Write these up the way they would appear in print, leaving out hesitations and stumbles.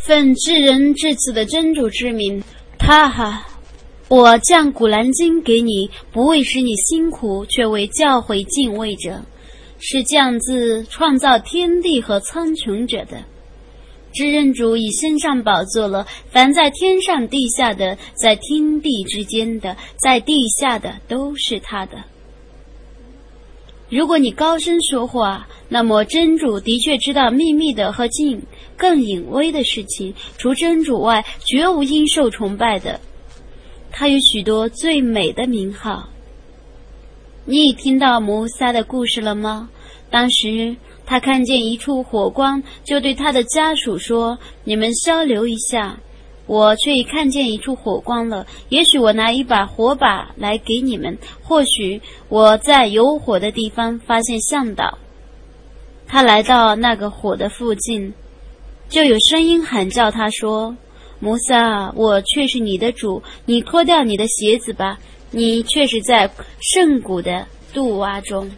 奉至仁至此的真主之名，我降古兰经给你，不为使你辛苦，却为教诲敬畏者，是降自创造天地和苍穹者的。至仁主已升上宝座了，凡在天上地下的，在天地之间的，在地下的，都是他的。如果你高声说话，那么真主的确知道秘密的和更隐微的事情，除真主外，绝无应受崇拜的。他有许多最美的名号。你已听到摩萨的故事了吗？当时他看见一处火光，就对他的家属说：你们稍留一下，我却已看见一处火光了，也许我拿一把火把来给你们，或许我在有火的地方发现向导。他来到那个火的附近，就有声音喊叫他说：摩萨，我却是你的主，你脱掉你的鞋子吧，你却是在圣谷的杜洼中。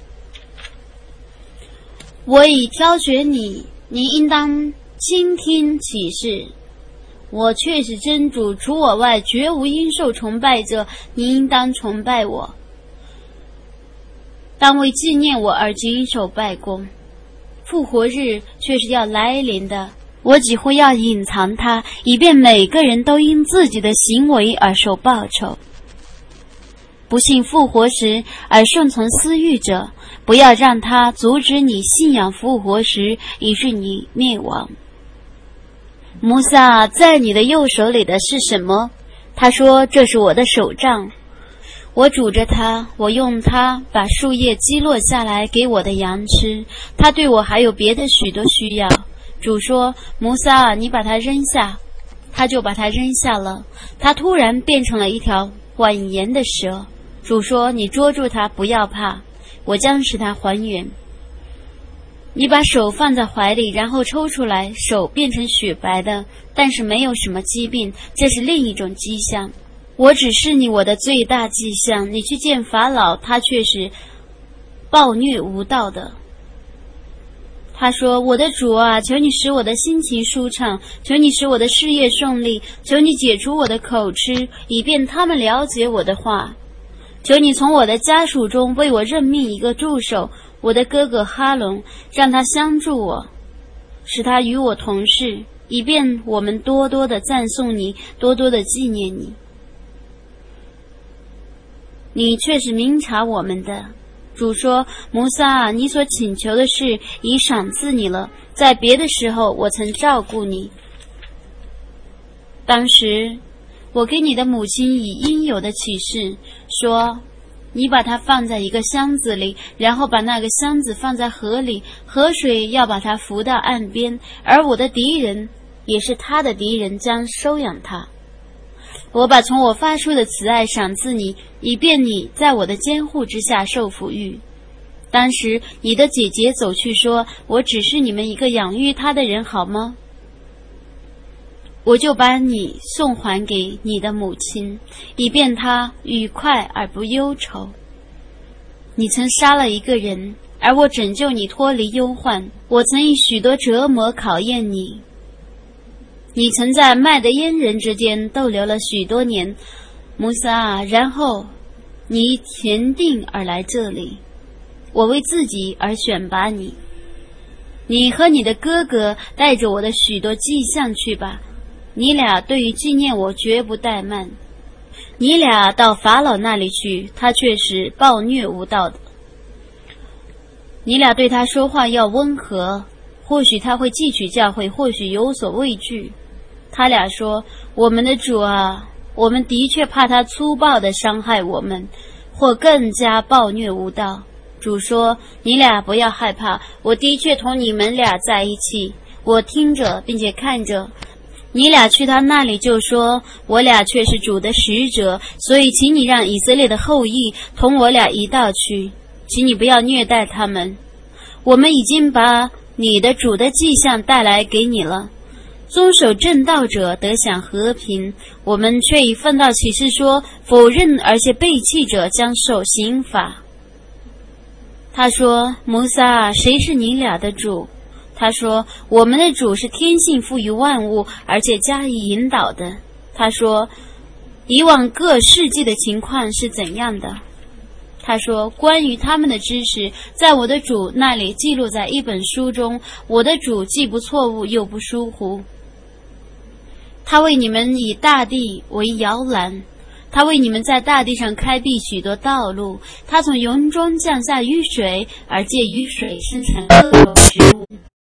我已挑选你，你应当倾听启示。我却是真主，除我外绝无应受崇拜者，你应当崇拜我，当为纪念我而谨守拜功。复活日却是要来临的，我几乎要隐藏它，以便每个人都因自己的行为而受报酬。不信复活时而顺从私欲者，不要让他阻止你信仰复活时，以致你灭亡。摩萨，在你的右手里的是什么？他说：这是我的手杖，我拄着它，我用它把树叶击落下来给我的羊吃。他对我还有别的许多需要。主说：摩萨，你把它扔下。他就把它扔下了，他突然变成了一条蜿蜒的蛇。主说：你捉住它，不要怕，我将使它还原。你把手放在怀里，然后抽出来，手变成雪白的，但是没有什么疾病，这是另一种迹象。我指示你我的最大迹象，你去见法老，他却是暴虐无道的。他说：我的主啊，求你使我的心情舒畅，求你使我的事业顺利，求你解除我的口吃，以便他们了解我的话。求你从我的家属中为我任命一个助手，我的哥哥哈伦，让他相助我，使他与我同事，以便我们多多的赞颂你，多多的纪念你。你却是明察我们的。主说：摩萨，你所请求的事已赏赐你了，在别的时候我曾照顾你。当时我给你的母亲以应有的启示，说：你把它放在一个箱子里，然后把那个箱子放在河里，河水要把它浮到岸边，而我的敌人也是他的敌人将收养他。我把从我发出的慈爱赏赐你，以便你在我的监护之下受抚育。当时你的姐姐走去说：我只是你们一个养育他的人，好吗？我就把你送还给你的母亲，以便她愉快而不忧愁。你曾杀了一个人，而我拯救你脱离忧患。我曾以许多折磨考验你。你曾在麦的阉人之间逗留了许多年，摩萨，然后你前定而来这里，我为自己而选拔你。你和你的哥哥带着我的许多迹象去吧，你俩对于纪念我绝不怠慢。你俩到法老那里去，他却是暴虐无道的。你俩对他说话要温和，或许他会汲取教诲，或许有所畏惧。他俩说：我们的主啊，我们的确怕他粗暴地伤害我们，或更加暴虐无道。主说：你俩不要害怕，我的确同你们俩在一起，我听着并且看着。你俩去他那里就说：我俩却是主的使者，所以请你让以色列的后裔同我俩一道去，请你不要虐待他们。我们已经把你的主的迹象带来给你了，遵守正道者得享和平，我们却以奉道启示说，否认而且背弃者将受刑罚。他说：摩萨，谁是你俩的主？ 他说，我们的主是天性赋予万物，而且加以引导的。他说，以往各世纪的情况是怎样的？他说，关于他们的知识，在我的主那里记录在一本书中，我的主既不错误又不疏忽。他为你们以大地为摇篮，他为你们在大地上开辟许多道路，他从云中降下雨水，而借雨水生产各种植物。